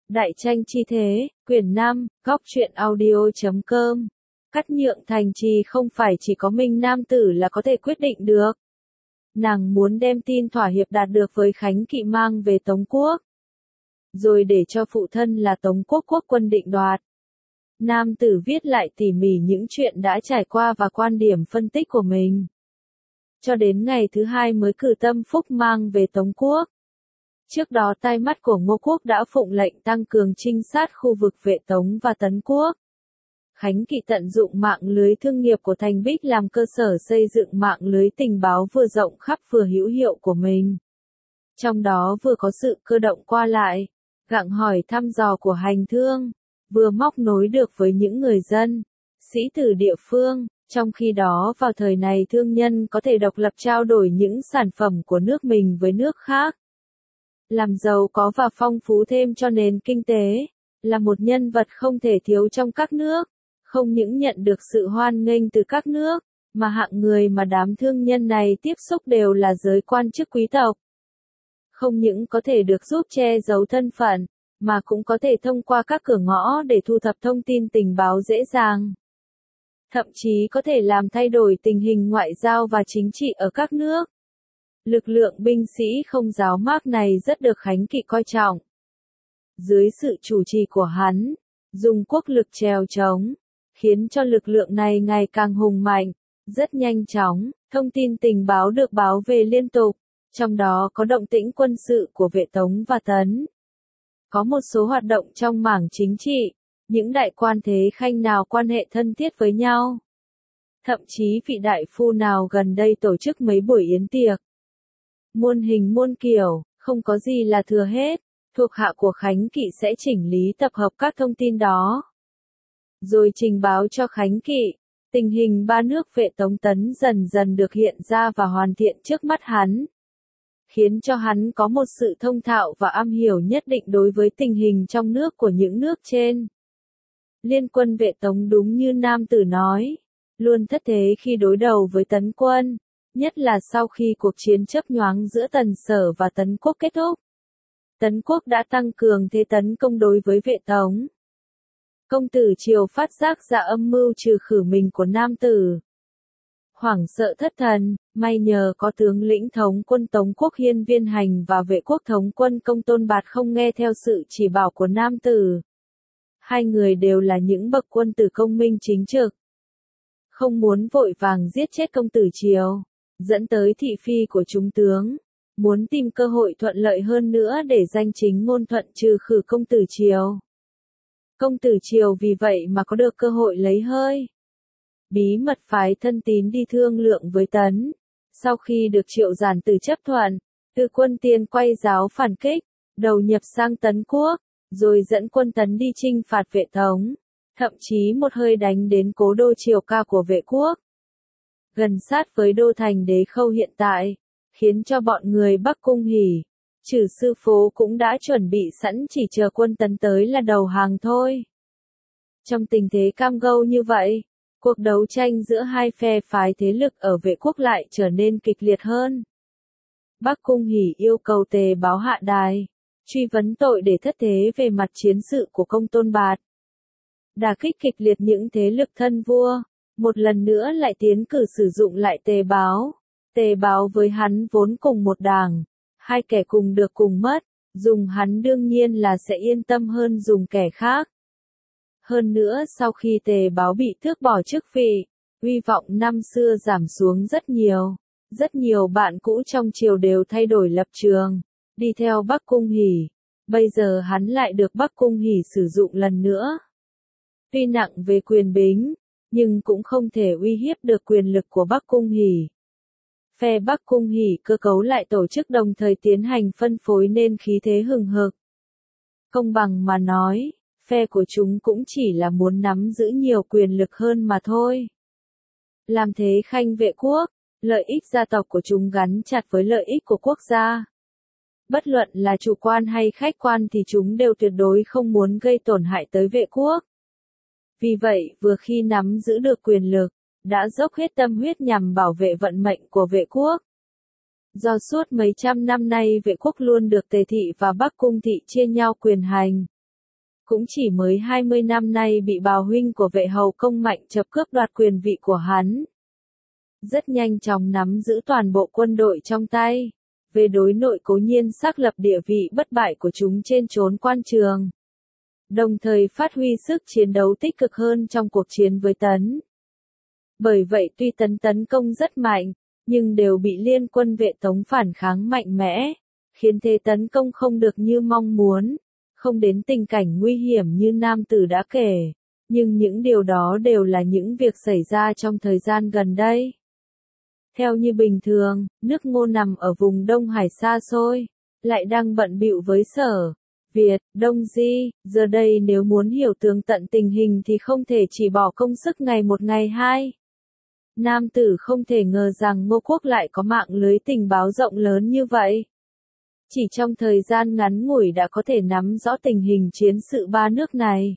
Đại tranh chi thế, quyển 5, góc truyện audio.com. Cắt nhượng thành trì không phải chỉ có Minh nam tử là có thể quyết định được. Nàng muốn đem tin thỏa hiệp đạt được với Khánh Kỵ mang về Tống quốc, rồi để cho phụ thân là Tống quốc quốc quân định đoạt. Nam tử viết lại tỉ mỉ những chuyện đã trải qua và quan điểm phân tích của mình. Cho đến ngày thứ hai mới cử Tâm Phúc mang về Tống quốc. Trước đó tai mắt của Ngô quốc đã phụng lệnh tăng cường trinh sát khu vực vệ Tống và Tấn quốc. Khánh Kỵ tận dụng mạng lưới thương nghiệp của Thành Bích làm cơ sở xây dựng mạng lưới tình báo vừa rộng khắp vừa hữu hiệu của mình. Trong đó vừa có sự cơ động qua lại, gặng hỏi thăm dò của hành thương, vừa móc nối được với những người dân, sĩ tử địa phương. Trong khi đó vào thời này thương nhân có thể độc lập trao đổi những sản phẩm của nước mình với nước khác, làm giàu có và phong phú thêm cho nền kinh tế, là một nhân vật không thể thiếu trong các nước, không những nhận được sự hoan nghênh từ các nước, mà hạng người mà đám thương nhân này tiếp xúc đều là giới quan chức quý tộc. Không những có thể được giúp che giấu thân phận, mà cũng có thể thông qua các cửa ngõ để thu thập thông tin tình báo dễ dàng. Thậm chí có thể làm thay đổi tình hình ngoại giao và chính trị ở các nước. Lực lượng binh sĩ không giáo mác này rất được Khánh Kỵ coi trọng. Dưới sự chủ trì của hắn, dùng quốc lực trèo trống, khiến cho lực lượng này ngày càng hùng mạnh, rất nhanh chóng, thông tin tình báo được báo về liên tục, trong đó có động tĩnh quân sự của vệ Tống và Tấn. Có một số hoạt động trong mảng chính trị, những đại quan thế khanh nào quan hệ thân thiết với nhau. Thậm chí vị đại phu nào gần đây tổ chức mấy buổi yến tiệc. Muôn hình muôn kiểu, không có gì là thừa hết, thuộc hạ của Khánh Kỵ sẽ chỉnh lý tập hợp các thông tin đó. Rồi trình báo cho Khánh Kỵ, tình hình ba nước vệ Tống Tấn dần dần được hiện ra và hoàn thiện trước mắt hắn. Khiến cho hắn có một sự thông thạo và am hiểu nhất định đối với tình hình trong nước của những nước trên. Liên quân vệ Tống đúng như nam tử nói, luôn thất thế khi đối đầu với Tấn quân, nhất là sau khi cuộc chiến chớp nhoáng giữa Tần Sở và Tấn quốc kết thúc. Tấn quốc đã tăng cường thế tấn công đối với vệ Tống. Công tử Triều phát giác ra âm mưu trừ khử mình của nam tử. Hoảng sợ thất thần, may nhờ có tướng lĩnh thống quân Tống quốc Hiên Viên Hành và vệ quốc thống quân Công Tôn Bạt không nghe theo sự chỉ bảo của nam tử. Hai người đều là những bậc quân tử công minh chính trực. Không muốn vội vàng giết chết công tử Triều, dẫn tới thị phi của chúng tướng, muốn tìm cơ hội thuận lợi hơn nữa để danh chính ngôn thuận trừ khử công tử Triều. Công tử Triều vì vậy mà có được cơ hội lấy hơi. Bí mật phái thân tín đi thương lượng với Tấn. Sau khi được Triệu Giản Tử chấp thuận, Từ quân Tiên quay giáo phản kích, đầu nhập sang Tấn quốc, rồi dẫn quân Tấn đi chinh phạt vệ Tống, thậm chí một hơi đánh đến cố đô Triều Ca của vệ quốc, gần sát với đô thành Đế Khâu hiện tại, khiến cho bọn người Bắc Cung hỉ. Trừ sư phố cũng đã chuẩn bị sẵn chỉ chờ quân Tấn tới là đầu hàng thôi. Trong tình thế cam go như vậy, cuộc đấu tranh giữa hai phe phái thế lực ở vệ quốc lại trở nên kịch liệt hơn. Bắc Cung hỉ yêu cầu Tề Báo hạ đài, truy vấn tội để thất thế về mặt chiến sự của Công Tôn Bạt. Đả kích kịch liệt những thế lực thân vua, một lần nữa lại tiến cử sử dụng lại Tề Báo. Tề Báo với hắn vốn cùng một đảng, hai kẻ cùng được cùng mất, dùng hắn đương nhiên là sẽ yên tâm hơn dùng kẻ khác. Hơn nữa sau khi Tề Báo bị tước bỏ chức vị, uy vọng năm xưa giảm xuống rất nhiều. Rất nhiều bạn cũ trong triều đều thay đổi lập trường, đi theo Bắc Cung hỉ. Bây giờ hắn lại được Bắc Cung hỉ sử dụng lần nữa. Tuy nặng về quyền bính, nhưng cũng không thể uy hiếp được quyền lực của Bắc Cung hỉ. Phe Bắc Cung hỉ cơ cấu lại tổ chức đồng thời tiến hành phân phối nên khí thế hừng hực. Công bằng mà nói, phe của chúng cũng chỉ là muốn nắm giữ nhiều quyền lực hơn mà thôi. Làm thế khanh vệ quốc, lợi ích gia tộc của chúng gắn chặt với lợi ích của quốc gia. Bất luận là chủ quan hay khách quan thì chúng đều tuyệt đối không muốn gây tổn hại tới vệ quốc. Vì vậy, vừa khi nắm giữ được quyền lực, đã dốc hết tâm huyết nhằm bảo vệ vận mệnh của vệ quốc. Do suốt mấy trăm năm nay vệ quốc luôn được Tề thị và Bắc Cung thị chia nhau quyền hành. cũng chỉ mới 20 năm nay bị bào huynh của vệ hầu Công Mạnh chập cướp đoạt quyền vị của hắn. Rất nhanh chóng nắm giữ toàn bộ quân đội trong tay. Về đối nội cố nhiên xác lập địa vị bất bại của chúng trên chốn quan trường. Đồng thời phát huy sức chiến đấu tích cực hơn trong cuộc chiến với Tấn. Bởi vậy tuy Tấn tấn công rất mạnh, nhưng đều bị liên quân vệ Tống phản kháng mạnh mẽ, khiến thế tấn công không được như mong muốn, không đến tình cảnh nguy hiểm như nam tử đã kể. Nhưng những điều đó đều là những việc xảy ra trong thời gian gần đây. Theo như bình thường, nước Ngô nằm ở vùng Đông Hải xa xôi, lại đang bận bịu với Sở Việt, Đông Di, giờ đây nếu muốn hiểu tường tận tình hình thì không thể chỉ bỏ công sức ngày một ngày hai. Nam tử không thể ngờ rằng Ngô quốc lại có mạng lưới tình báo rộng lớn như vậy. Chỉ trong thời gian ngắn ngủi đã có thể nắm rõ tình hình chiến sự ba nước này.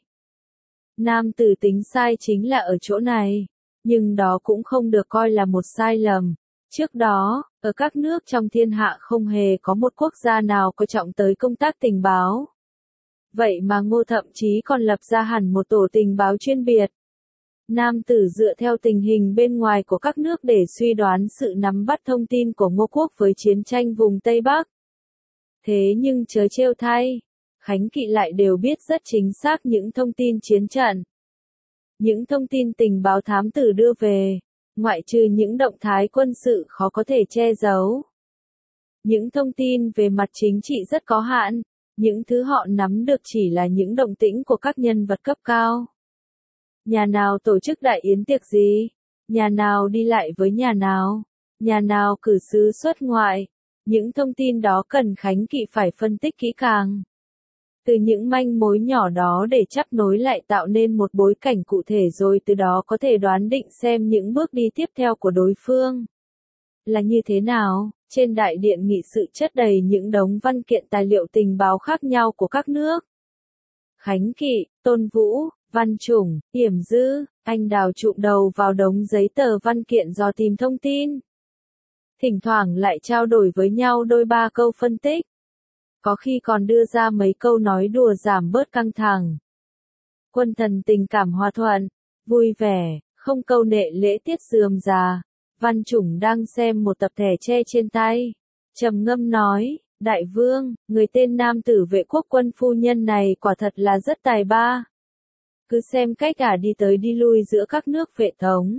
Nam tử tính sai chính là ở chỗ này, nhưng đó cũng không được coi là một sai lầm. Trước đó, ở các nước trong thiên hạ không hề có một quốc gia nào coi trọng tới công tác tình báo. Vậy mà Ngô thậm chí còn lập ra hẳn một tổ tình báo chuyên biệt. Nam tử dựa theo tình hình bên ngoài của các nước để suy đoán sự nắm bắt thông tin của Ngô quốc với chiến tranh vùng Tây Bắc. Thế nhưng chớ trêu thay, Khánh Kỵ lại đều biết rất chính xác những thông tin chiến trận. Những thông tin tình báo thám tử đưa về, ngoại trừ những động thái quân sự khó có thể che giấu. Những thông tin về mặt chính trị rất có hạn, những thứ họ nắm được chỉ là những động tĩnh của các nhân vật cấp cao. Nhà nào tổ chức đại yến tiệc gì? Nhà nào đi lại với nhà nào? Nhà nào cử sứ xuất ngoại? Những thông tin đó cần Khánh Kỵ phải phân tích kỹ càng. Từ những manh mối nhỏ đó để chắp nối lại tạo nên một bối cảnh cụ thể rồi từ đó có thể đoán định xem những bước đi tiếp theo của đối phương là như thế nào. Trên đại điện nghị sự chất đầy những đống văn kiện tài liệu tình báo khác nhau của các nước. Khánh Kỵ, Tôn Vũ, Văn Chủng, Yểm Dư, Anh Đào chụm đầu vào đống giấy tờ văn kiện dò tìm thông tin. Thỉnh thoảng lại trao đổi với nhau đôi ba câu phân tích. Có khi còn đưa ra mấy câu nói đùa giảm bớt căng thẳng. Quân thần tình cảm hòa thuận, vui vẻ, không câu nệ lễ tiết rườm rà. Văn Chủng đang xem một tập thẻ tre trên tay. Trầm ngâm nói, Đại vương, người tên nam tử vệ quốc quân phu nhân này quả thật là rất tài ba. Cứ xem cách đi tới đi lui giữa các nước vệ Tống.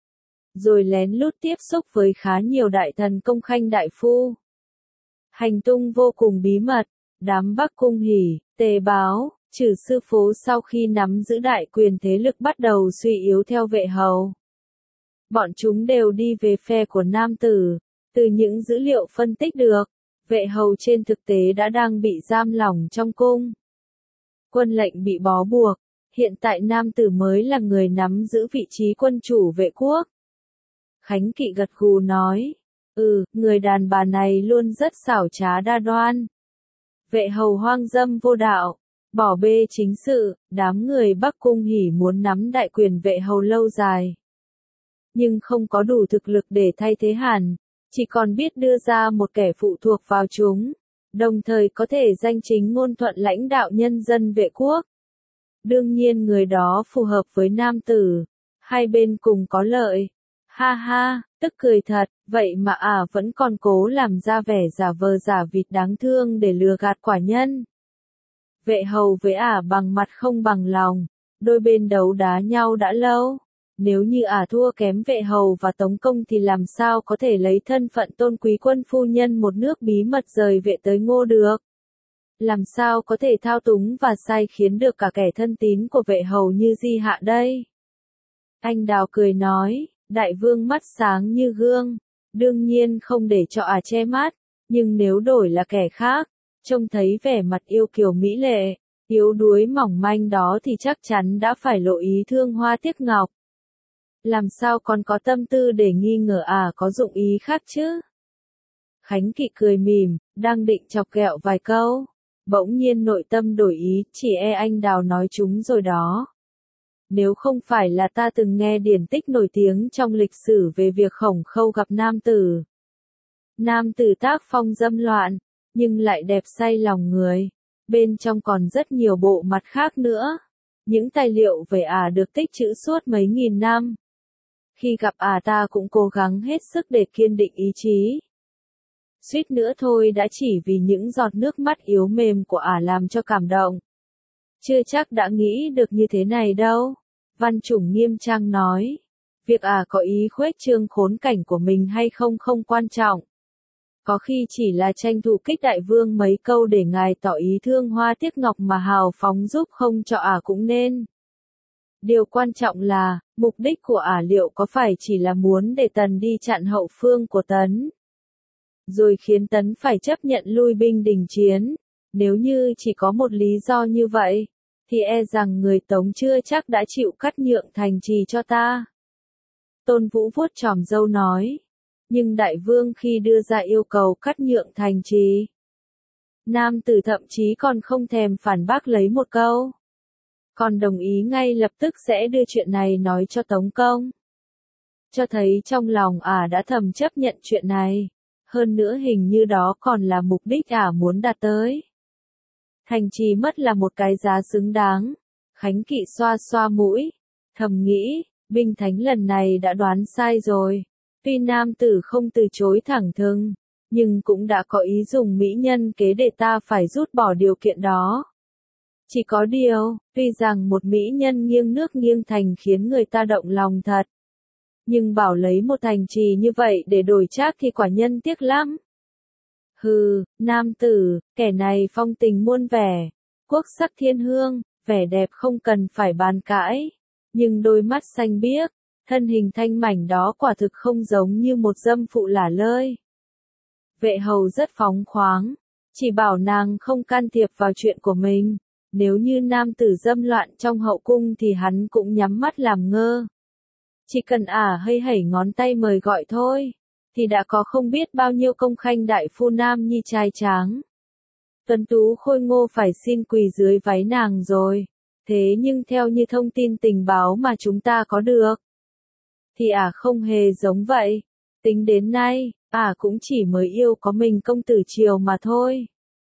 Rồi lén lút tiếp xúc với khá nhiều đại thần công khanh đại phu. Hành tung vô cùng bí mật, đám Bắc Cung Hỉ, Tề Báo, Trừ Sư Phố sau khi nắm giữ đại quyền thế lực bắt đầu suy yếu theo vệ hầu. Bọn chúng đều đi về phe của nam tử, từ những dữ liệu phân tích được, vệ hầu trên thực tế đã đang bị giam lỏng trong cung. Quân lệnh bị bó buộc, hiện tại nam tử mới là người nắm giữ vị trí quân chủ vệ quốc. Khánh Kỵ gật gù nói, người đàn bà này luôn rất xảo trá đa đoan. Vệ hầu hoang dâm vô đạo, bỏ bê chính sự, đám người Bắc Cung Hỉ muốn nắm đại quyền vệ hầu lâu dài. Nhưng không có đủ thực lực để thay thế hẳn, chỉ còn biết đưa ra một kẻ phụ thuộc vào chúng, đồng thời có thể danh chính ngôn thuận lãnh đạo nhân dân vệ quốc. Đương nhiên người đó phù hợp với nam tử, hai bên cùng có lợi. Ha ha, tức cười thật, vậy mà vẫn còn cố làm ra vẻ giả vờ giả vịt đáng thương để lừa gạt quả nhân. Vệ hầu với bằng mặt không bằng lòng, đôi bên đấu đá nhau đã lâu. Nếu như thua kém vệ hầu và tống công thì làm sao có thể lấy thân phận tôn quý quân phu nhân một nước bí mật rời vệ tới Ngô được. Làm sao có thể thao túng và sai khiến được cả kẻ thân tín của vệ hầu như Di Hạ đây. Anh Đào cười nói, đại vương mắt sáng như gương, đương nhiên không để cho che mắt, nhưng nếu đổi là kẻ khác, trông thấy vẻ mặt yêu kiều mỹ lệ, yếu đuối mỏng manh đó thì chắc chắn đã phải lộ ý thương hoa tiếc ngọc. Làm sao còn có tâm tư để nghi ngờ có dụng ý khác chứ? Khánh Kỵ cười mỉm, đang định chọc ghẹo vài câu, bỗng nhiên nội tâm đổi ý, chỉ anh Đào nói chúng rồi đó. Nếu không phải là ta từng nghe điển tích nổi tiếng trong lịch sử về việc Khổng Khâu gặp nam tử. Nam tử tác phong dâm loạn, nhưng lại đẹp say lòng người. Bên trong còn rất nhiều bộ mặt khác nữa. Những tài liệu về được tích trữ suốt mấy nghìn năm. Khi gặp ta cũng cố gắng hết sức để kiên định ý chí. Suýt nữa thôi đã chỉ vì những giọt nước mắt yếu mềm của làm cho cảm động. Chưa chắc đã nghĩ được như thế này đâu. Văn Chủng nghiêm trang nói. Việc có ý khuếch trương khốn cảnh của mình hay không không quan trọng. Có khi chỉ là tranh thủ kích đại vương mấy câu để ngài tỏ ý thương hoa tiếc ngọc mà hào phóng giúp không cho cũng nên. Điều quan trọng là, mục đích của liệu có phải chỉ là muốn để Tần đi chặn hậu phương của Tấn. Rồi khiến Tấn phải chấp nhận lui binh đình chiến. Nếu như chỉ có một lý do như vậy, thì rằng người Tống chưa chắc đã chịu cắt nhượng thành trì cho ta. Tôn Vũ vuốt chòm râu nói. Nhưng đại vương khi đưa ra yêu cầu cắt nhượng thành trì, nam tử thậm chí còn không thèm phản bác lấy một câu. Còn đồng ý ngay lập tức sẽ đưa chuyện này nói cho Tống Công. Cho thấy trong lòng đã thầm chấp nhận chuyện này. Hơn nữa hình như đó còn là mục đích muốn đạt tới. Thành trì mất là một cái giá xứng đáng. Khánh Kỵ xoa xoa mũi, thầm nghĩ, binh thánh lần này đã đoán sai rồi. Tuy nam tử không từ chối thẳng thừng, nhưng cũng đã có ý dùng mỹ nhân kế để ta phải rút bỏ điều kiện đó. Chỉ có điều, tuy rằng một mỹ nhân nghiêng nước nghiêng thành khiến người ta động lòng thật. Nhưng bảo lấy một thành trì như vậy để đổi trác thì quả nhân tiếc lắm. Hừ, nam tử, kẻ này phong tình muôn vẻ, quốc sắc thiên hương, vẻ đẹp không cần phải bàn cãi. Nhưng đôi mắt xanh biếc, thân hình thanh mảnh đó quả thực không giống như một dâm phụ lả lơi. Vệ hầu rất phóng khoáng, chỉ bảo nàng không can thiệp vào chuyện của mình. Nếu như nam tử dâm loạn trong hậu cung thì hắn cũng nhắm mắt làm ngơ. Chỉ cần hay hẩy ngón tay mời gọi thôi, thì đã có không biết bao nhiêu công khanh đại phu nam nhi trai tráng. Tuấn tú khôi ngô phải xin quỳ dưới váy nàng rồi. Thế nhưng theo như thông tin tình báo mà chúng ta có được, thì không hề giống vậy. Tính đến nay, cũng chỉ mới yêu có mình công tử Triều mà thôi.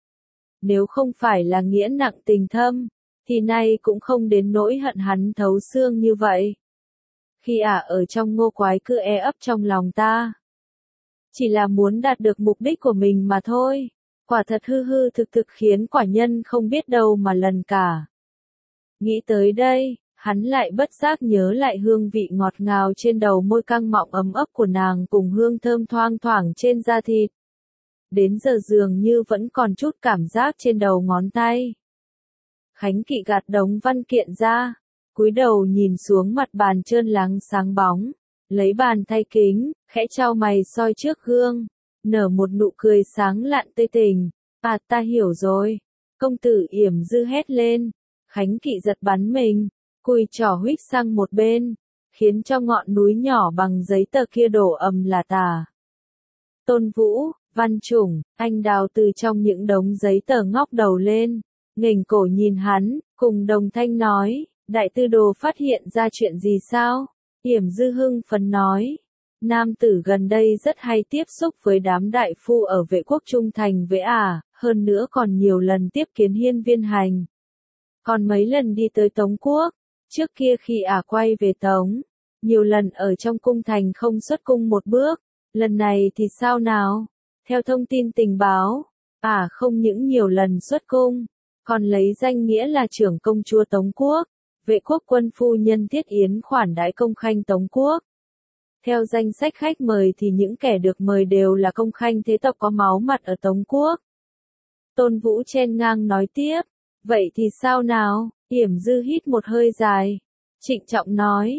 Nếu không phải là nghĩa nặng tình thâm, thì nay cũng không đến nỗi hận hắn thấu xương như vậy. Khi ở trong Ngô Quái cứ ấp trong lòng ta. Chỉ là muốn đạt được mục đích của mình mà thôi. Quả thật hư hư thực thực khiến quả nhân không biết đâu mà lần cả. Nghĩ tới đây, hắn lại bất giác nhớ lại hương vị ngọt ngào trên đầu môi căng mọng ấm ấp của nàng cùng hương thơm thoang thoảng trên da thịt. Đến giờ dường như vẫn còn chút cảm giác trên đầu ngón tay. Khánh Kỵ gạt đống văn kiện ra, cúi đầu nhìn xuống mặt bàn trơn láng sáng bóng, lấy bàn thay kính, khẽ chau mày soi trước gương, nở một nụ cười sáng lạn tươi tỉnh. Ta hiểu rồi. Công tử Yểm Dư hét lên. Khánh Kỵ giật bắn mình, cùi trỏ huých sang một bên, khiến cho ngọn núi nhỏ bằng giấy tờ kia đổ ầm là tả. Tôn Vũ, Văn Chủng, anh Đào từ trong những đống giấy tờ ngóc đầu lên, nghềnh cổ nhìn hắn, cùng đồng thanh nói, đại tư đồ phát hiện ra chuyện gì sao? Yểm Dư hưng phấn nói, nam tử gần đây rất hay tiếp xúc với đám đại phu ở Vệ quốc trung thành với hơn nữa còn nhiều lần tiếp kiến Hiên Viên Hành. Còn mấy lần đi tới Tống Quốc, trước kia khi quay về Tống, nhiều lần ở trong cung thành không xuất cung một bước, lần này thì sao nào? Theo thông tin tình báo, không những nhiều lần xuất cung, còn lấy danh nghĩa là trưởng công chúa Tống Quốc, Vệ quốc quân phu nhân Tiết Yến khoản đãi công khanh Tống Quốc. Theo danh sách khách mời thì những kẻ được mời đều là công khanh thế tộc có máu mặt ở Tống Quốc. Tôn Vũ chen ngang nói tiếp, vậy thì sao nào? Yểm Dư hít một hơi dài, trịnh trọng nói,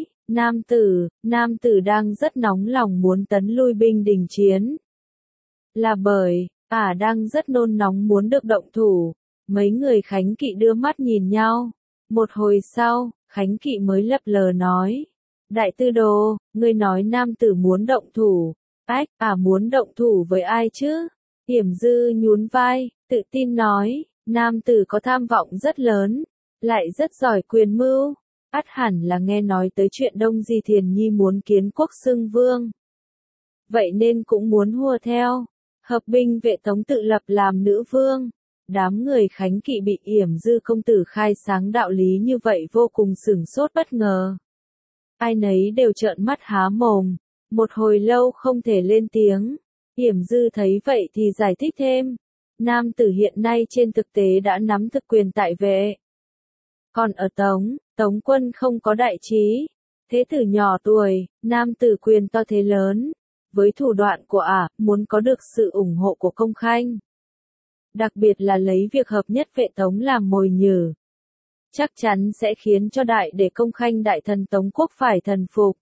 nam tử đang rất nóng lòng muốn tấn lui binh đình chiến. Là bởi, đang rất nôn nóng muốn được động thủ. Mấy người Khánh Kỵ đưa mắt nhìn nhau. Một hồi sau, Khánh Kỵ mới lấp lờ nói, đại tư đồ, ngươi nói nam tử muốn động thủ. Muốn động thủ với ai chứ? Yểm Dư nhún vai, tự tin nói, nam tử có tham vọng rất lớn, lại rất giỏi quyền mưu, ắt hẳn là nghe nói tới chuyện Đông Di Thiền Nhi muốn kiến quốc xưng vương. Vậy nên cũng muốn hùa theo, hợp binh Vệ Tống tự lập làm nữ vương. Đám người Khánh Kỵ bị Yểm Dư công tử khai sáng đạo lý như vậy vô cùng sửng sốt bất ngờ. Ai nấy đều trợn mắt há mồm, một hồi lâu không thể lên tiếng. Yểm Dư thấy vậy thì giải thích thêm, nam tử hiện nay trên thực tế đã nắm thực quyền tại vệ. Còn ở Tống quân không có đại trí, thế tử nhỏ tuổi, nam tử quyền to thế lớn. Với thủ đoạn của muốn có được sự ủng hộ của công khanh. Đặc biệt là lấy việc hợp nhất vệ Tống làm mồi nhử. Chắc chắn sẽ khiến cho đại để công khanh đại thần Tống quốc phải thần phục.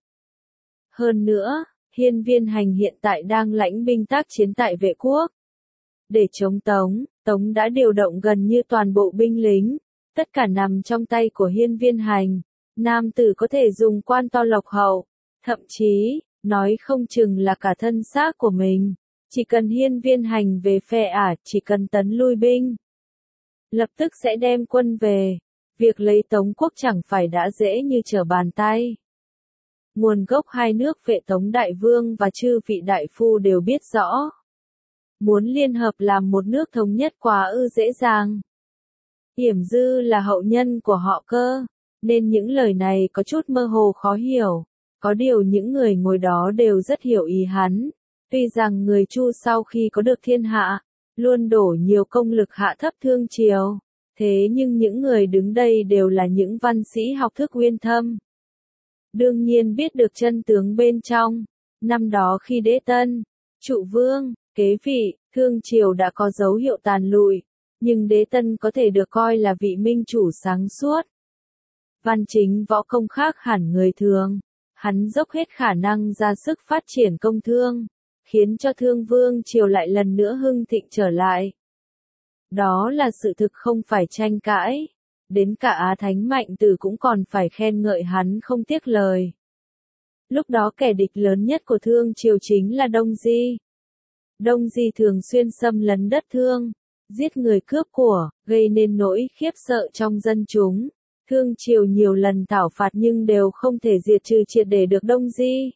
Hơn nữa, Hiên Viên Hành hiện tại đang lãnh binh tác chiến tại vệ quốc. Để chống Tống đã điều động gần như toàn bộ binh lính, tất cả nằm trong tay của Hiên Viên Hành. Nam tử có thể dùng quan to lộc hậu, thậm chí, nói không chừng là cả thân xác của mình. Chỉ cần Hiên Viên Hành về phe chỉ cần tấn lui binh. Lập tức sẽ đem quân về. Việc lấy Tống quốc chẳng phải đã dễ như trở bàn tay. Nguồn gốc hai nước vệ Tống Đại Vương và chư vị đại phu đều biết rõ. Muốn liên hợp làm một nước thống nhất quá dễ dàng. Yểm Dư là hậu nhân của họ cơ, nên những lời này có chút mơ hồ khó hiểu. Có điều những người ngồi đó đều rất hiểu ý hắn. Tuy rằng người Chu sau khi có được thiên hạ, luôn đổ nhiều công lực hạ thấp Thương Triều. Thế nhưng những người đứng đây đều là những văn sĩ học thức uyên thâm. Đương nhiên biết được chân tướng bên trong. Năm đó khi Đế Tân, Trụ Vương, kế vị, Thương Triều đã có dấu hiệu tàn lụi. Nhưng Đế Tân có thể được coi là vị minh chủ sáng suốt. Văn chính võ công khác hẳn người thường. Hắn dốc hết khả năng ra sức phát triển công thương, khiến cho Thương Vương Triều lại lần nữa hưng thịnh trở lại. Đó là sự thực không phải tranh cãi. Đến cả Á Thánh Mạnh Tử cũng còn phải khen ngợi hắn không tiếc lời. Lúc đó kẻ địch lớn nhất của Thương Triều chính là Đông Di. Đông Di thường xuyên xâm lấn đất Thương, giết người cướp của, gây nên nỗi khiếp sợ trong dân chúng. Thương Triều nhiều lần thảo phạt nhưng đều không thể diệt trừ triệt để được Đông Di.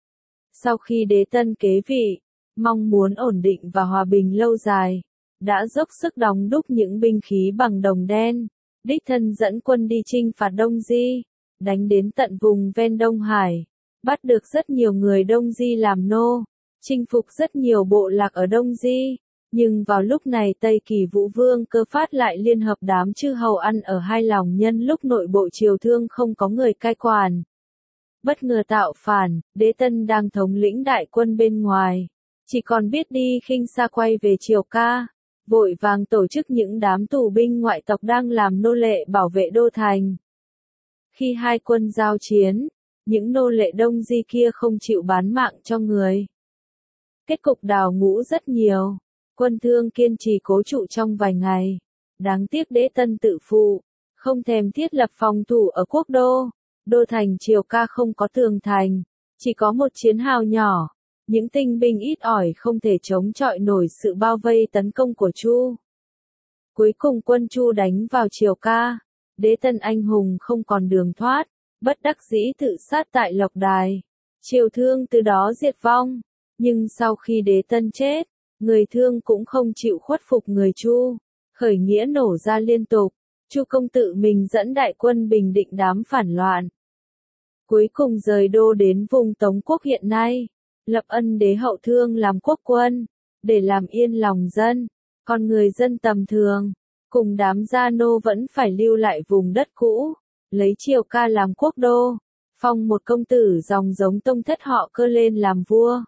Sau khi Đế Tân kế vị, mong muốn ổn định và hòa bình lâu dài, đã dốc sức đóng đúc những binh khí bằng đồng đen, đích thân dẫn quân đi chinh phạt Đông Di, đánh đến tận vùng ven Đông Hải, bắt được rất nhiều người Đông Di làm nô, chinh phục rất nhiều bộ lạc ở Đông Di. Nhưng vào lúc này Tây Kỳ Vũ Vương Cơ Phát lại liên hợp đám chư hầu ăn ở hai lòng nhân lúc nội bộ triều Thương không có người cai quản. Bất ngờ tạo phản, Đế Tân đang thống lĩnh đại quân bên ngoài, chỉ còn biết đi khinh xa quay về Triều Ca, vội vàng tổ chức những đám tù binh ngoại tộc đang làm nô lệ bảo vệ đô thành. Khi hai quân giao chiến, những nô lệ Đông Di kia không chịu bán mạng cho người. Kết cục đào ngũ rất nhiều. Quân Thương kiên trì cố trụ trong vài ngày. Đáng tiếc Đế Tân tự phụ, không thèm thiết lập phòng thủ ở quốc đô. Đô thành Triều Ca không có tường thành, chỉ có một chiến hào nhỏ. Những tinh binh ít ỏi không thể chống chọi nổi sự bao vây tấn công của Chu. Cuối cùng quân Chu đánh vào Triều Ca. Đế Tân anh hùng không còn đường thoát, bất đắc dĩ tự sát tại Lộc Đài. Triều Thương từ đó diệt vong. Nhưng sau khi Đế Tân chết, người Thương cũng không chịu khuất phục người Chu, khởi nghĩa nổ ra liên tục. Chu công tự mình dẫn đại quân bình định đám phản loạn. Cuối cùng rời đô đến vùng Tống quốc hiện nay, lập Ân Đế hậu Thương làm quốc quân, để làm yên lòng dân. Còn người dân tầm thường, cùng đám gia nô vẫn phải lưu lại vùng đất cũ, lấy Triều Ca làm quốc đô, phong một công tử dòng giống tông thất họ Cơ lên làm vua.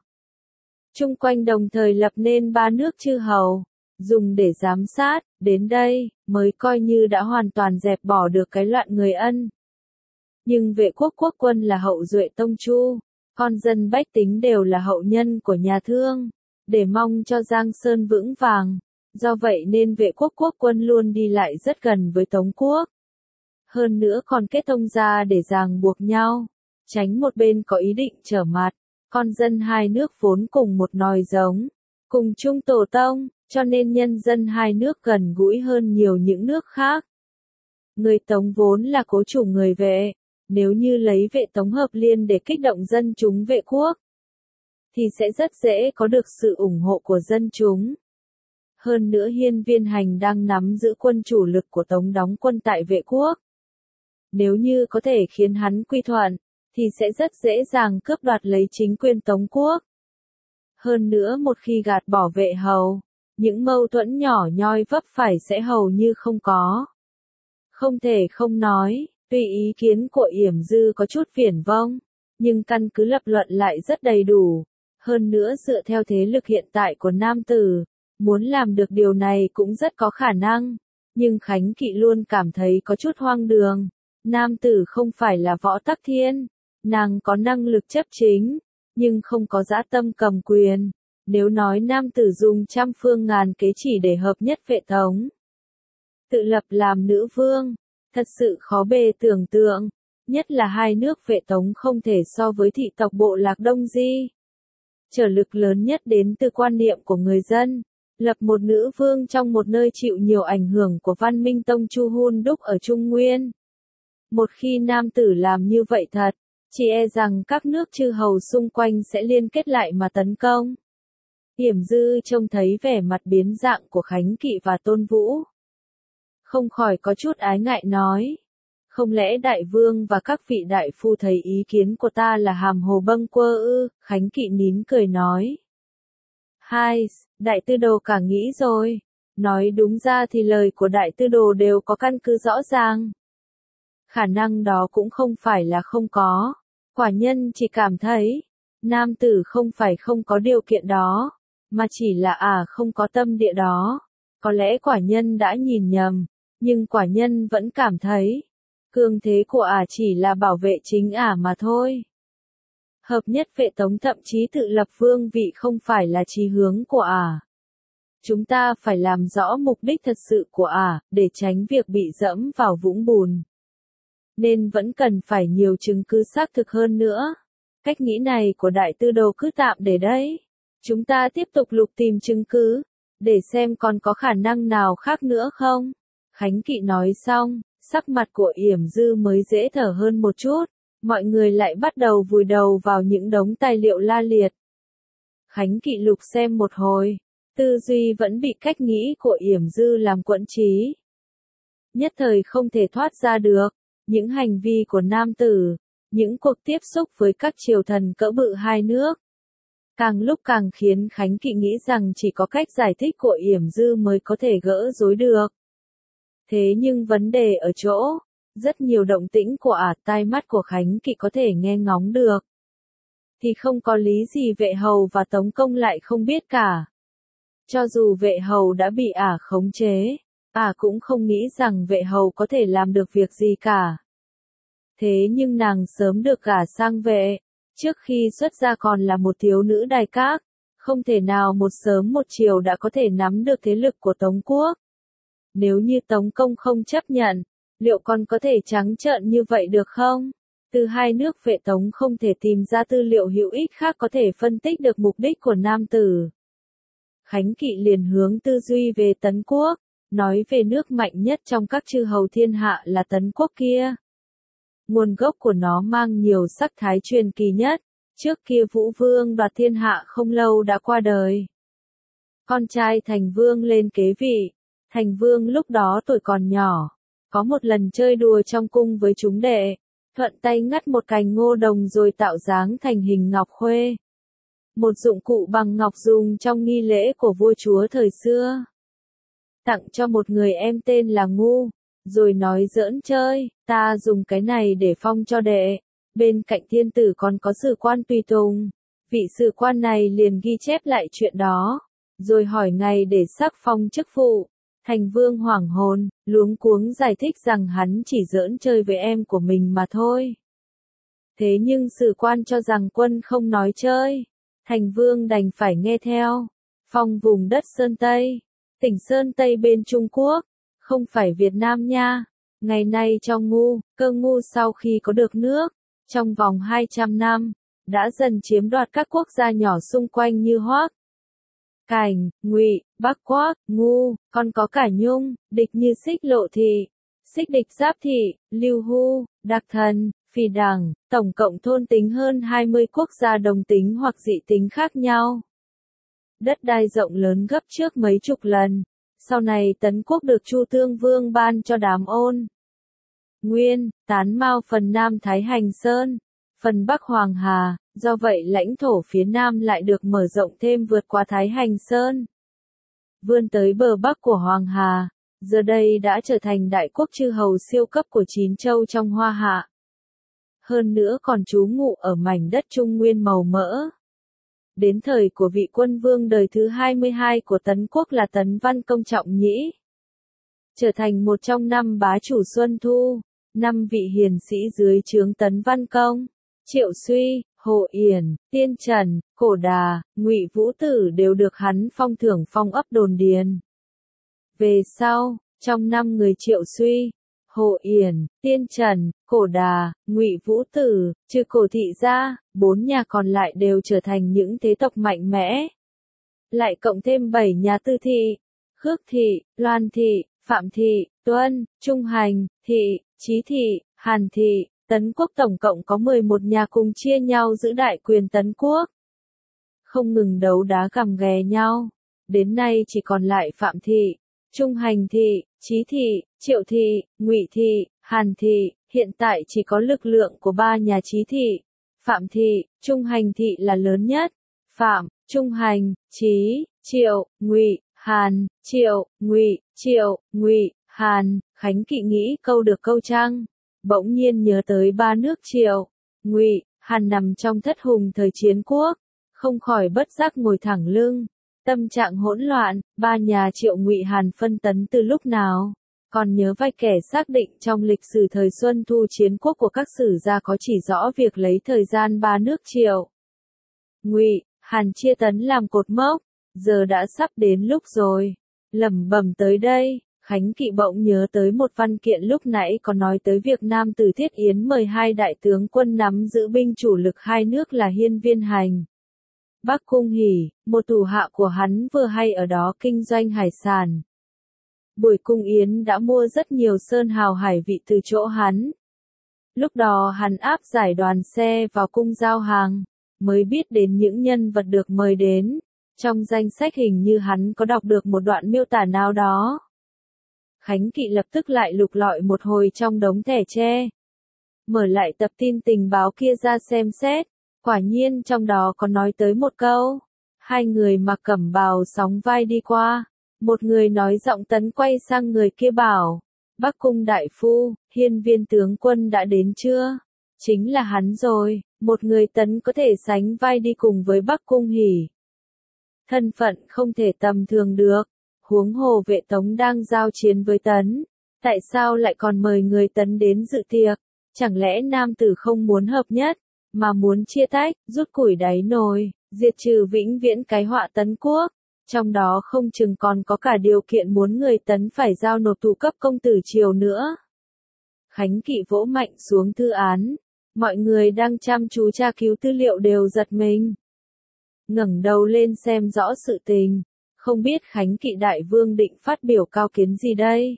Chung quanh đồng thời lập nên ba nước chư hầu, dùng để giám sát, đến đây, mới coi như đã hoàn toàn dẹp bỏ được cái loạn người Ân. Nhưng Vệ quốc quốc quân là hậu duệ tông Chu, con dân bách tính đều là hậu nhân của nhà Thương, để mong cho Giang Sơn vững vàng. Do vậy nên Vệ quốc quốc quân luôn đi lại rất gần với Tống quốc. Hơn nữa còn kết thông gia để ràng buộc nhau, tránh một bên có ý định trở mặt. Con dân hai nước vốn cùng một nòi giống, cùng chung tổ tông, cho nên nhân dân hai nước gần gũi hơn nhiều những nước khác. Người Tống vốn là cố chủ người Vệ, nếu như lấy Vệ Tống hợp liên để kích động dân chúng Vệ quốc, thì sẽ rất dễ có được sự ủng hộ của dân chúng. Hơn nữa Hiên Viên Hành đang nắm giữ quân chủ lực của Tống đóng quân tại Vệ Quốc. Nếu như có thể khiến hắn quy thuận, thì sẽ rất dễ dàng cướp đoạt lấy chính quyền Tống quốc. Hơn nữa một khi gạt bỏ Vệ hầu, những mâu thuẫn nhỏ nhoi vấp phải sẽ hầu như không có. Không thể không nói, tuy ý kiến của Yểm Dư có chút viển vông, nhưng căn cứ lập luận lại rất đầy đủ. Hơn nữa dựa theo thế lực hiện tại của nam tử, muốn làm được điều này cũng rất có khả năng. Nhưng Khánh Kỵ luôn cảm thấy có chút hoang đường. Nam tử không phải là Võ Tắc Thiên, nàng có năng lực chấp chính, nhưng không có dã tâm cầm quyền. Nếu nói nam tử dùng trăm phương ngàn kế chỉ để hợp nhất Vệ Tống, tự lập làm nữ vương, thật sự khó bề tưởng tượng, nhất là hai nước Vệ Tống không thể so với thị tộc bộ lạc Đông Di. Trở lực lớn nhất đến từ quan niệm của người dân, lập một nữ vương trong một nơi chịu nhiều ảnh hưởng của văn minh tông Chu Hun Đúc ở Trung Nguyên. Một khi nam tử làm như vậy thật, chỉ e rằng các nước chư hầu xung quanh sẽ liên kết lại mà tấn công. Yểm Dư trông thấy vẻ mặt biến dạng của Khánh Kỵ và Tôn Vũ, không khỏi có chút ái ngại nói. Không lẽ đại vương và các vị đại phu thấy ý kiến của ta là hàm hồ bâng quơ ư? Khánh Kỵ nín cười nói. Hai, đại tư đồ cả nghĩ rồi. Nói đúng ra thì lời của đại tư đồ đều có căn cứ rõ ràng. Khả năng đó cũng không phải là không có. Quả nhân chỉ cảm thấy, nam tử không phải không có điều kiện đó, mà chỉ là không có tâm địa đó. Có lẽ quả nhân đã nhìn nhầm, nhưng quả nhân vẫn cảm thấy, cương thế của chỉ là bảo vệ chính mà thôi. Hợp nhất Vệ Tống thậm chí tự lập vương vị không phải là chí hướng của Chúng ta phải làm rõ mục đích thật sự của để tránh việc bị dẫm vào vũng bùn. Nên vẫn cần phải nhiều chứng cứ xác thực hơn nữa. Cách nghĩ này của đại tư đồ cứ tạm để đấy. Chúng ta tiếp tục lục tìm chứng cứ, để xem còn có khả năng nào khác nữa không. Khánh Kỵ nói xong, sắc mặt của Yểm Dư mới dễ thở hơn một chút. Mọi người lại bắt đầu vùi đầu vào những đống tài liệu la liệt. Khánh Kỵ lục xem một hồi, tư duy vẫn bị cách nghĩ của Yểm Dư làm quẫn trí. Nhất thời không thể thoát ra được, những hành vi của nam tử, những cuộc tiếp xúc với các triều thần cỡ bự hai nước. Càng lúc càng khiến Khánh Kỵ nghĩ rằng chỉ có cách giải thích của Yểm Dư mới có thể gỡ rối được. Thế nhưng vấn đề ở chỗ, rất nhiều động tĩnh của tai mắt của Khánh Kỵ có thể nghe ngóng được. Thì không có lý gì Vệ hầu và Tống công lại không biết cả. Cho dù Vệ hầu đã bị khống chế, cũng không nghĩ rằng Vệ hầu có thể làm được việc gì cả. Thế nhưng nàng sớm được gả sang Vệ, trước khi xuất gia còn là một thiếu nữ đài các, không thể nào một sớm một chiều đã có thể nắm được thế lực của Tống quốc. Nếu như Tống công không chấp nhận, liệu còn có thể trắng trợn như vậy được không? Từ hai nước Vệ Tống không thể tìm ra tư liệu hữu ích khác có thể phân tích được mục đích của nam tử. Khánh Kỵ liền hướng tư duy về Tấn quốc, nói về nước mạnh nhất trong các chư hầu thiên hạ là Tấn quốc kia. Nguồn gốc của nó mang nhiều sắc thái truyền kỳ nhất, trước kia Vũ Vương đoạt thiên hạ không lâu đã qua đời. Con trai Thành Vương lên kế vị, Thành Vương lúc đó tuổi còn nhỏ, có một lần chơi đùa trong cung với chúng đệ, thuận tay ngắt một cành ngô đồng rồi tạo dáng thành hình ngọc khuê. Một dụng cụ bằng ngọc dùng trong nghi lễ của vua chúa thời xưa. Tặng cho một người em tên là Ngu, rồi nói giỡn chơi, ta dùng cái này để phong cho đệ. Bên cạnh thiên tử còn có sử quan tùy tùng. Vị sử quan này liền ghi chép lại chuyện đó, rồi hỏi ngày để sắc phong chức vụ. Thành Vương hoảng hồn, luống cuống giải thích rằng hắn chỉ giỡn chơi với em của mình mà thôi. Thế nhưng sử quan cho rằng quân không nói chơi. Thành Vương đành phải nghe theo. Phong vùng đất Sơn Tây, tỉnh Sơn Tây bên Trung Quốc, không phải Việt Nam nha. Ngày nay cho Ngu, Cơ Ngu sau khi có được nước, trong vòng 200 năm, đã dần chiếm đoạt các quốc gia nhỏ xung quanh như Hoác, Cảnh, Ngụy, Bắc Quác, Ngu, còn có cả Nhung, địch như Xích Lộ Thị, Xích Địch Giáp Thị, Lưu Hu, Đạc Thần, Phì Đằng, tổng cộng thôn tính hơn 20 quốc gia đồng tính hoặc dị tính khác nhau. Đất đai rộng lớn gấp trước mấy chục lần. Sau này Tấn Quốc được Chu Tương Vương ban cho đám Ôn Nguyên, Tán Mao phần Nam Thái Hành Sơn, phần Bắc Hoàng Hà, do vậy lãnh thổ phía Nam lại được mở rộng thêm vượt qua Thái Hành Sơn. Vươn tới bờ Bắc của Hoàng Hà, giờ đây đã trở thành đại quốc chư hầu siêu cấp của 9 châu trong Hoa Hạ. Hơn nữa còn trú ngụ ở mảnh đất Trung Nguyên màu mỡ. Đến thời của vị quân vương đời thứ 22 của Tấn Quốc là Tấn Văn Công Trọng Nhĩ, trở thành một trong 5 bá chủ Xuân Thu, 5 vị hiền sĩ dưới trướng Tấn Văn Công, Triệu Suy, Hồ Yển, Tiên Trần, Cổ Đà, Ngụy Vũ Tử đều được hắn phong thưởng phong ấp đồn điền. Về sau, trong 5 người Triệu Suy, Hồ Yển, Tiên Trần, Cổ Đà, Ngụy Vũ Tử, trừ Cổ thị ra, 4 nhà còn lại đều trở thành những thế tộc mạnh mẽ. Lại cộng thêm 7 nhà Tư thị, Khước thị, Loan thị, Phạm thị, Tuân, Trung Hành, thị, Chí thị, Hàn thị, Tấn Quốc tổng cộng có 11 nhà cùng chia nhau giữ đại quyền Tấn Quốc. Không ngừng đấu đá gầm ghè nhau. Đến nay chỉ còn lại Phạm thị, Trung Hành thị, Chí thị, Triệu thị, Ngụy thị, Hàn thị, hiện tại chỉ có lực lượng của 3 nhà Chí thị, Phạm thị, Trung Hành thị là lớn nhất. Phạm, Trung Hành, Chí, Triệu, Ngụy, Hàn, Triệu, Ngụy, Triệu, Ngụy, Hàn, Khánh Kỵ nghĩ câu được câu trăng, bỗng nhiên nhớ tới 3 nước Triệu, Ngụy, Hàn nằm trong thất hùng thời chiến quốc, không khỏi bất giác ngồi thẳng lưng. Tâm trạng hỗn loạn, 3 nhà Triệu Ngụy Hàn phân tấn từ lúc nào? Còn nhớ vài kẻ xác định trong lịch sử thời Xuân Thu chiến quốc của các sử gia có chỉ rõ việc lấy thời gian 3 nước Triệu, Ngụy, Hàn chia tấn làm cột mốc, giờ đã sắp đến lúc rồi. Lẩm bẩm tới đây, Khánh Kỵ bỗng nhớ tới một văn kiện lúc nãy có nói tới việc Nam Tử Thiết Yến mời 2 đại tướng quân nắm giữ binh chủ lực 2 nước là Hiên Viên Hành, Bắc Cung Hỉ, một thủ hạ của hắn vừa hay ở đó kinh doanh hải sản. Buổi cung yến đã mua rất nhiều sơn hào hải vị từ chỗ hắn. Lúc đó hắn áp giải đoàn xe vào cung giao hàng, mới biết đến những nhân vật được mời đến. Trong danh sách hình như hắn có đọc được một đoạn miêu tả nào đó. Khánh Kỵ lập tức lại lục lọi một hồi trong đống thẻ tre. Mở lại tập tin tình báo kia ra xem xét. Quả nhiên trong đó có nói tới một câu. 2 người mặc cẩm bào sóng vai đi qua. Một người nói giọng Tấn quay sang người kia bảo. Bắc Cung đại phu, Hiên Viên tướng quân đã đến chưa? Chính là hắn rồi, một người Tấn có thể sánh vai đi cùng với Bắc Cung Hỉ. Thân phận không thể tầm thường được. Huống hồ Vệ Tống đang giao chiến với Tấn. Tại sao lại còn mời người Tấn đến dự tiệc? Chẳng lẽ nam tử không muốn hợp nhất, mà muốn chia tách, rút củi đáy nồi, diệt trừ vĩnh viễn cái họa Tấn Quốc? Trong đó không chừng còn có cả điều kiện muốn người Tấn phải giao nộp tù cấp công tử triều nữa. Khánh Kỵ vỗ mạnh xuống thư án. Mọi người đang chăm chú tra cứu tư liệu đều giật mình. Ngẩng đầu lên xem rõ sự tình. Không biết Khánh Kỵ đại vương định phát biểu cao kiến gì đây?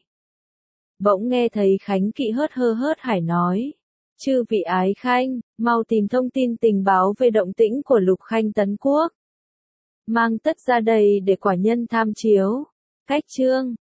Bỗng nghe thấy Khánh Kỵ hớt hải nói. Chư vị ái khanh, mau tìm thông tin tình báo về động tĩnh của Lục Khanh Tấn Quốc. Mang tất ra đây để quả nhân tham chiếu. Cách chương